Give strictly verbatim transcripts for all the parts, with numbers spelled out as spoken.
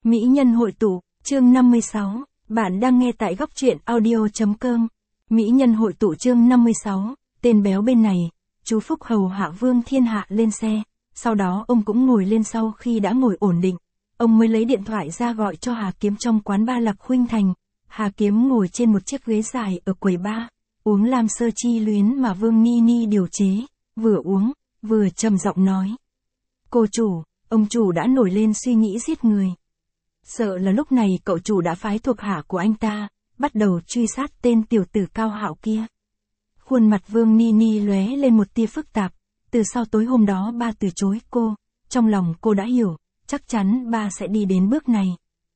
Mỹ nhân hội tụ, chương năm mươi sáu, bạn đang nghe tại góc truyện audio.com. Mỹ nhân hội tụ chương năm mươi sáu, tên béo bên này, chú Phúc hầu hạ Vương Thiên Hạ lên xe, sau đó ông cũng ngồi lên sau khi đã ngồi ổn định, ông mới lấy điện thoại ra gọi cho Hà Kiếm trong quán ba Lạc Khuynh Thành. Hà Kiếm ngồi trên một chiếc ghế dài ở quầy ba, uống lam sơ chi luyến mà Vương Ni Ni điều chế, vừa uống, vừa trầm giọng nói. Cô chủ, ông chủ đã nổi lên suy nghĩ giết người. Sợ là lúc này cậu chủ đã phái thuộc hạ của anh ta, bắt đầu truy sát tên tiểu tử Cao Hạo kia. Khuôn mặt Vương Ni Ni lóe lên một tia phức tạp, từ sau tối hôm đó ba từ chối cô, trong lòng cô đã hiểu, chắc chắn ba sẽ đi đến bước này.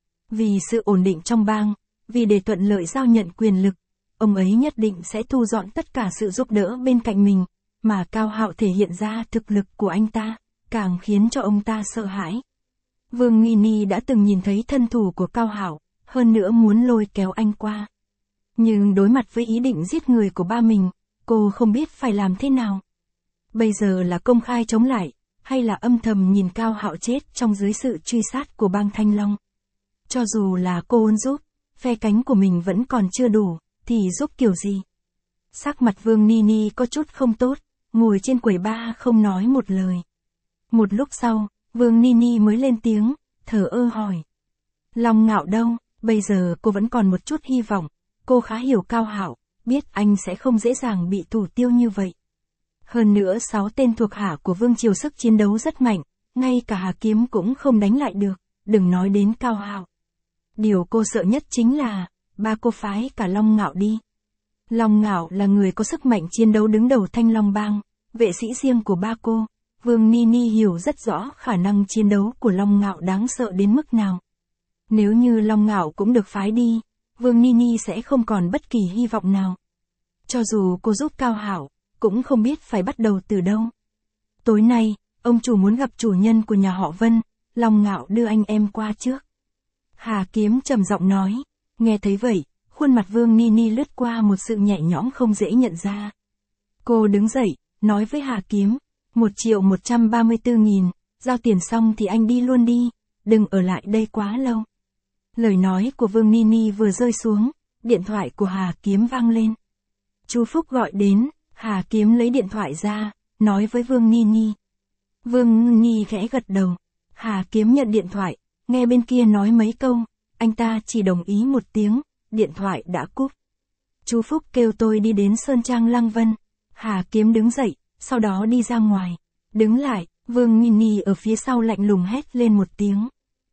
Vì sự ổn định trong bang, vì để thuận lợi giao nhận quyền lực, ông ấy nhất định sẽ thu dọn tất cả sự giúp đỡ bên cạnh mình, mà Cao Hạo thể hiện ra thực lực của anh ta, càng khiến cho ông ta sợ hãi. Vương Ni Ni đã từng nhìn thấy thân thủ của Cao Hạo, hơn nữa muốn lôi kéo anh qua. Nhưng đối mặt với ý định giết người của ba mình, cô không biết phải làm thế nào. Bây giờ là công khai chống lại, hay là âm thầm nhìn Cao Hạo chết trong dưới sự truy sát của bang Thanh Long. Cho dù là cô muốn giúp, phe cánh của mình vẫn còn chưa đủ, thì giúp kiểu gì? Sắc mặt Vương Ni Ni có chút không tốt, ngồi trên quầy ba không nói một lời. Một lúc sau, Vương Ni Ni mới lên tiếng, thở ơ hỏi. Long Ngạo đâu? Bây giờ cô vẫn còn một chút hy vọng, cô khá hiểu Cao Hạo, biết anh sẽ không dễ dàng bị thủ tiêu như vậy. Hơn nữa sáu tên thuộc hạ của Vương Triều sức chiến đấu rất mạnh, ngay cả Hà Kiếm cũng không đánh lại được, đừng nói đến Cao Hạo. Điều cô sợ nhất chính là, ba cô phái cả Long Ngạo đi. Long Ngạo là người có sức mạnh chiến đấu đứng đầu Thanh Long bang, vệ sĩ riêng của ba cô. Vương Ni Ni hiểu rất rõ khả năng chiến đấu của Long Ngạo đáng sợ đến mức nào. Nếu như Long Ngạo cũng được phái đi, Vương Ni Ni sẽ không còn bất kỳ hy vọng nào. Cho dù cô giúp Cao Hạo, cũng không biết phải bắt đầu từ đâu. Tối nay, ông chủ muốn gặp chủ nhân của nhà họ Vân, Long Ngạo đưa anh em qua trước. Hà Kiếm trầm giọng nói, nghe thấy vậy, khuôn mặt Vương Ni Ni lướt qua một sự nhẹ nhõm không dễ nhận ra. Cô đứng dậy, nói với Hà Kiếm, một triệu một trăm ba mươi tư nghìn, giao tiền xong thì anh đi luôn đi, đừng ở lại đây quá lâu. Lời nói của Vương Ni Ni vừa rơi xuống, điện thoại của Hà Kiếm vang lên. Chú Phúc gọi đến, Hà Kiếm lấy điện thoại ra, nói với Vương Ni Ni. Vương Ni khẽ gật đầu, Hà Kiếm nhận điện thoại, nghe bên kia nói mấy câu, anh ta chỉ đồng ý một tiếng, điện thoại đã cúp. Chú Phúc kêu tôi đi đến Sơn Trang Lăng Vân. Hà Kiếm đứng dậy, sau đó đi ra ngoài. Đứng lại, Vương Ni Ni ở phía sau lạnh lùng hét lên một tiếng.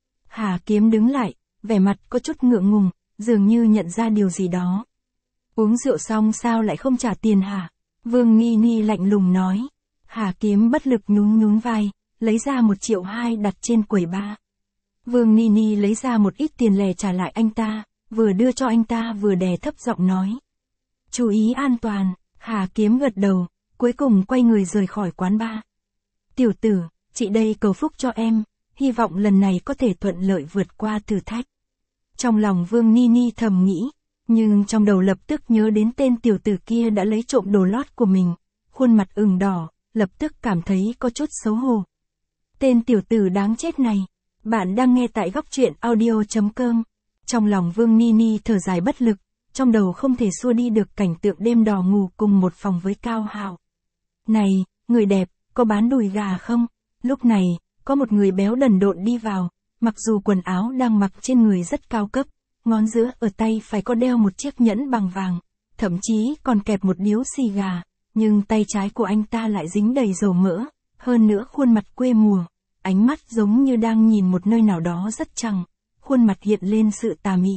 Hà Kiếm đứng lại, vẻ mặt có chút ngượng ngùng, dường như nhận ra điều gì đó. Uống rượu xong sao lại không trả tiền hả? Vương Ni Ni lạnh lùng nói. Hà Kiếm bất lực nhún nhún vai, lấy ra một triệu hai đặt trên quầy ba. Vương Ni Ni lấy ra một ít tiền lẻ trả lại anh ta, vừa đưa cho anh ta vừa đè thấp giọng nói. Chú ý an toàn. Hà Kiếm gật đầu, cuối cùng quay người rời khỏi quán bar. Tiểu tử, chị đây cầu phúc cho em, hy vọng lần này có thể thuận lợi vượt qua thử thách. Trong lòng Vương Ni Ni thầm nghĩ, nhưng trong đầu lập tức nhớ đến tên tiểu tử kia đã lấy trộm đồ lót của mình, khuôn mặt ửng đỏ, lập tức cảm thấy có chút xấu hổ. Tên tiểu tử đáng chết này, bạn đang nghe tại góc truyện audio.com. Trong lòng Vương Ni Ni thở dài bất lực, trong đầu không thể xua đi được cảnh tượng đêm đỏ ngủ cùng một phòng với Cao Hạo. Này, người đẹp, có bán đùi gà không? Lúc này, có một người béo đần độn đi vào, mặc dù quần áo đang mặc trên người rất cao cấp, ngón giữa ở tay phải có đeo một chiếc nhẫn bằng vàng, thậm chí còn kẹp một điếu xì gà, nhưng tay trái của anh ta lại dính đầy dầu mỡ, hơn nữa khuôn mặt quê mùa, ánh mắt giống như đang nhìn một nơi nào đó rất chằng, khuôn mặt hiện lên sự tà mị.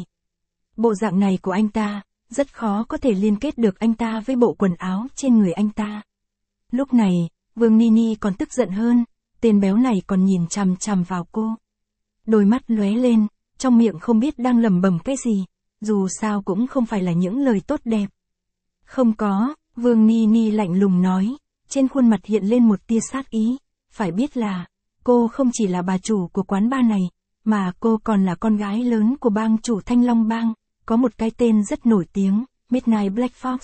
Bộ dạng này của anh ta, rất khó có thể liên kết được anh ta với bộ quần áo trên người anh ta. Lúc này, Vương Ni Ni còn tức giận hơn, tên béo này còn nhìn chằm chằm vào cô. Đôi mắt lóe lên, trong miệng không biết đang lẩm bẩm cái gì, dù sao cũng không phải là những lời tốt đẹp. Không có, Vương Ni Ni lạnh lùng nói, trên khuôn mặt hiện lên một tia sát ý, phải biết là, cô không chỉ là bà chủ của quán bar này, mà cô còn là con gái lớn của bang chủ Thanh Long bang, có một cái tên rất nổi tiếng, Midnight Black Fox.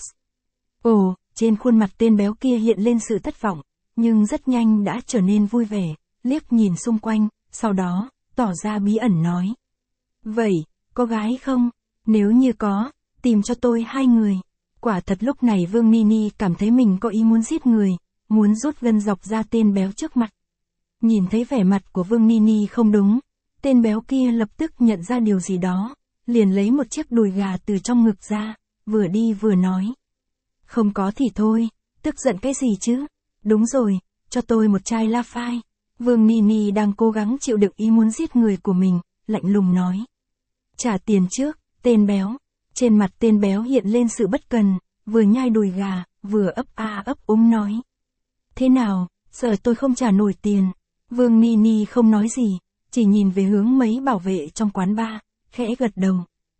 Ồ, trên khuôn mặt tên béo kia hiện lên sự thất vọng, nhưng rất nhanh đã trở nên vui vẻ, liếc nhìn xung quanh, sau đó, tỏ ra bí ẩn nói, Vậy, có gái không? Nếu như có, tìm cho tôi hai người. Quả thật lúc này Vương Nini cảm thấy mình có ý muốn giết người, muốn rút gân dọc ra tên béo trước mặt. Nhìn thấy vẻ mặt của Vương Nini không đúng, tên béo kia lập tức nhận ra điều gì đó, liền lấy một chiếc đùi gà từ trong ngực ra, vừa đi vừa nói. Không có thì thôi, tức giận cái gì chứ? Đúng rồi, cho tôi một chai La Phai. Vương Nini đang cố gắng chịu đựng ý muốn giết người của mình, lạnh lùng nói. Trả tiền trước, tên béo. Trên mặt tên béo hiện lên sự bất cần, vừa nhai đùi gà, vừa ấp a ấp úng nói. Thế nào, sợ tôi không trả nổi tiền. Vương Nini không nói gì, chỉ nhìn về hướng mấy bảo vệ trong quán bar, khẽ gật đầu.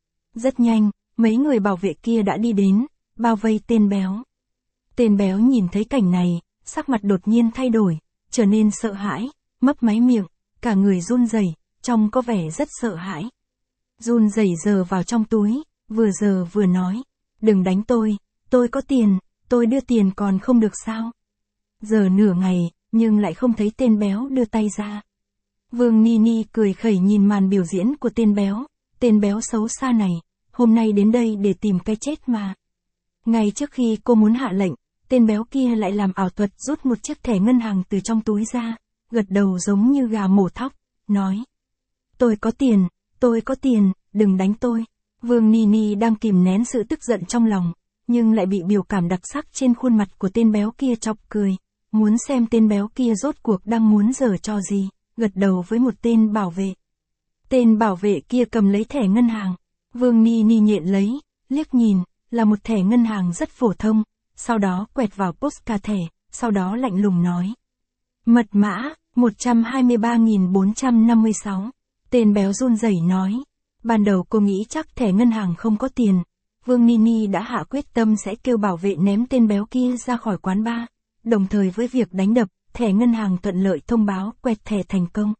Rất nhanh, mấy người bảo vệ kia đã đi đến, bao vây tên béo. Tên béo nhìn thấy cảnh này, sắc mặt đột nhiên thay đổi, trở nên sợ hãi, mấp máy miệng, cả người run rẩy, trông có vẻ rất sợ hãi. Run rẩy giờ vào trong túi, vừa giờ vừa nói, đừng đánh tôi, tôi có tiền, tôi đưa tiền còn không được sao. Giờ nửa ngày, nhưng lại không thấy tên béo đưa tay ra. Vương Nini cười khẩy nhìn màn biểu diễn của tên béo, tên béo xấu xa này, hôm nay đến đây để tìm cái chết mà. Ngay trước khi cô muốn hạ lệnh, tên béo kia lại làm ảo thuật rút một chiếc thẻ ngân hàng từ trong túi ra, gật đầu giống như gà mổ thóc, nói. Tôi có tiền, tôi có tiền, đừng đánh tôi. Vương Nini đang kìm nén sự tức giận trong lòng, nhưng lại bị biểu cảm đặc sắc trên khuôn mặt của tên béo kia chọc cười, muốn xem tên béo kia rốt cuộc đang muốn giở trò gì, gật đầu với một tên bảo vệ. Tên bảo vệ kia cầm lấy thẻ ngân hàng, Vương Nini nhện lấy, liếc nhìn, là một thẻ ngân hàng rất phổ thông, sau đó quẹt vào postcard thẻ, sau đó lạnh lùng nói. Mật mã, một trăm hai mươi ba nghìn bốn trăm năm mươi sáu. Tên béo run rẩy nói. Ban đầu cô nghĩ chắc thẻ ngân hàng không có tiền. Vương Nini đã hạ quyết tâm sẽ kêu bảo vệ ném tên béo kia ra khỏi quán bar. Đồng thời với việc đánh đập, thẻ ngân hàng thuận lợi thông báo quẹt thẻ thành công.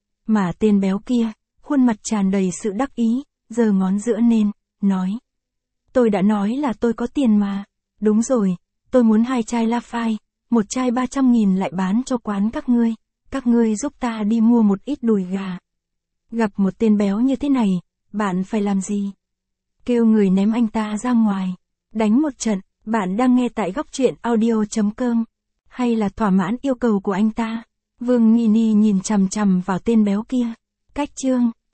Mà tên béo kia, khuôn mặt tràn đầy sự đắc ý, giơ ngón giữa lên, nói. Tôi đã nói là tôi có tiền mà. Đúng rồi, tôi muốn hai chai La Phai, một chai ba trăm nghìn lại bán cho quán các ngươi. Các ngươi giúp ta đi mua một ít đùi gà. Gặp một tên béo như thế này, bạn phải làm gì? Kêu người ném anh ta ra ngoài. Đánh một trận, bạn đang nghe tại góc truyện audio chấm com. Hay là thỏa mãn yêu cầu của anh ta? Vương Nini nhìn chằm chằm vào tên béo kia. Cách chương